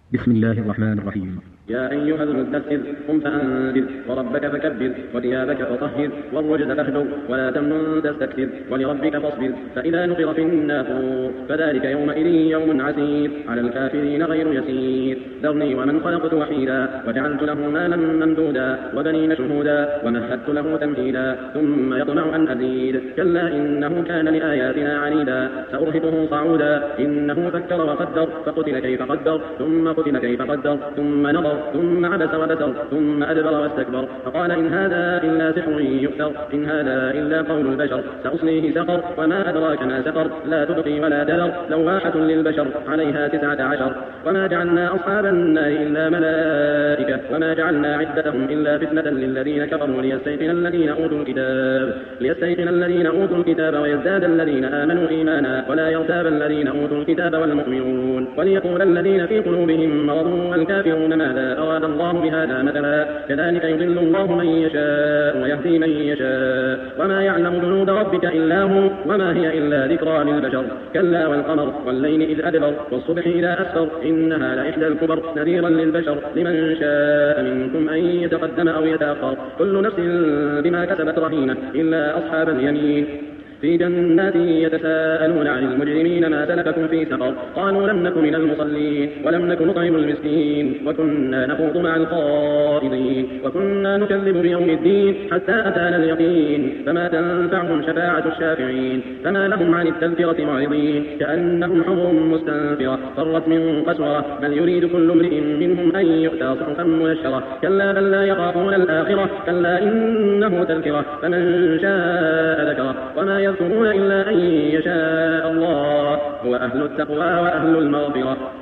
بسم الله الرحمن الرحيم. يا أيها المدثر قم فأنذر وربك فكبر وثيابك فطهر والرجز فاهجر ولا تمنن تستكثر ولربك فاصبر فإذا نقر في الناقور فذلك يومئذ يوم عسير على الكافرين غير يسير. ذرني ومن خلقت وحيدا وجعلت له مالا ممدودا وبنين شهودا ومهدت له تمهيدا ثم يطمع أن أزيد كلا إنه كان لآياتنا عنيدا سأرهقه صعودا إنه فكر وقدر فقتل كيف قدر ثم قتل كيف قدر ثم نظر ثم عبس وبسر ثم أدبر واستكبر فقال إن هذا إلا سحر يؤثر إن هذا إلا قول البشر سأصليه سقر وما أدراك ما سقر لا تبقي ولا تذر لواحة للبشر عليها 19 وما جعلنا أصحاب النار إلا ملائكة وما جعلنا عدتهم إلا فتنة للذين كفروا ليستيقن الذين أوتوا الكتاب ويزداد الذين آمنوا إيمانا ولا يرتاب الذين أوتوا الكتاب والمؤمنون وليقول الذين في قلوبهم مرض والكافرون ماذا أراد الله بهذا مثلا كذلك يضل الله من يشاء ويهدي من يشاء وما يعلم جنود ربك إلا هو وما هي إلا ذكرى للبشر كلا والقمر والليل إذ أدبر والصبح إذا أسفر إنها لإحدى الكبر نذيرا للبشر لمن شاء منكم أن يتقدم أو يتأخر كل نفس بما كسبت رهينة إلا أصحاب اليمين في جنات يتساءلون عن المجرمين ما سلككم في سقر قالوا لم نك من المصلين ولم نك نطعم المسكين وكنا نخوض مع الخائضين وكنا نكذب بيوم الدين حتى أتانا اليقين فما تنفعهم شفاعة الشافعين فما لهم عن التذكرة معرضين كأنهم حمر مستنفرة فرت من قسورة بل يريد كل امرئ منهم أن يؤتى صحفا منشرة كلا بل لا يخافون الآخرة كلا إنه تذكرة فمن شاء ذكره وما يذكرون إلا أن يشاء الله هو أهل التقوى وأهل المغفرة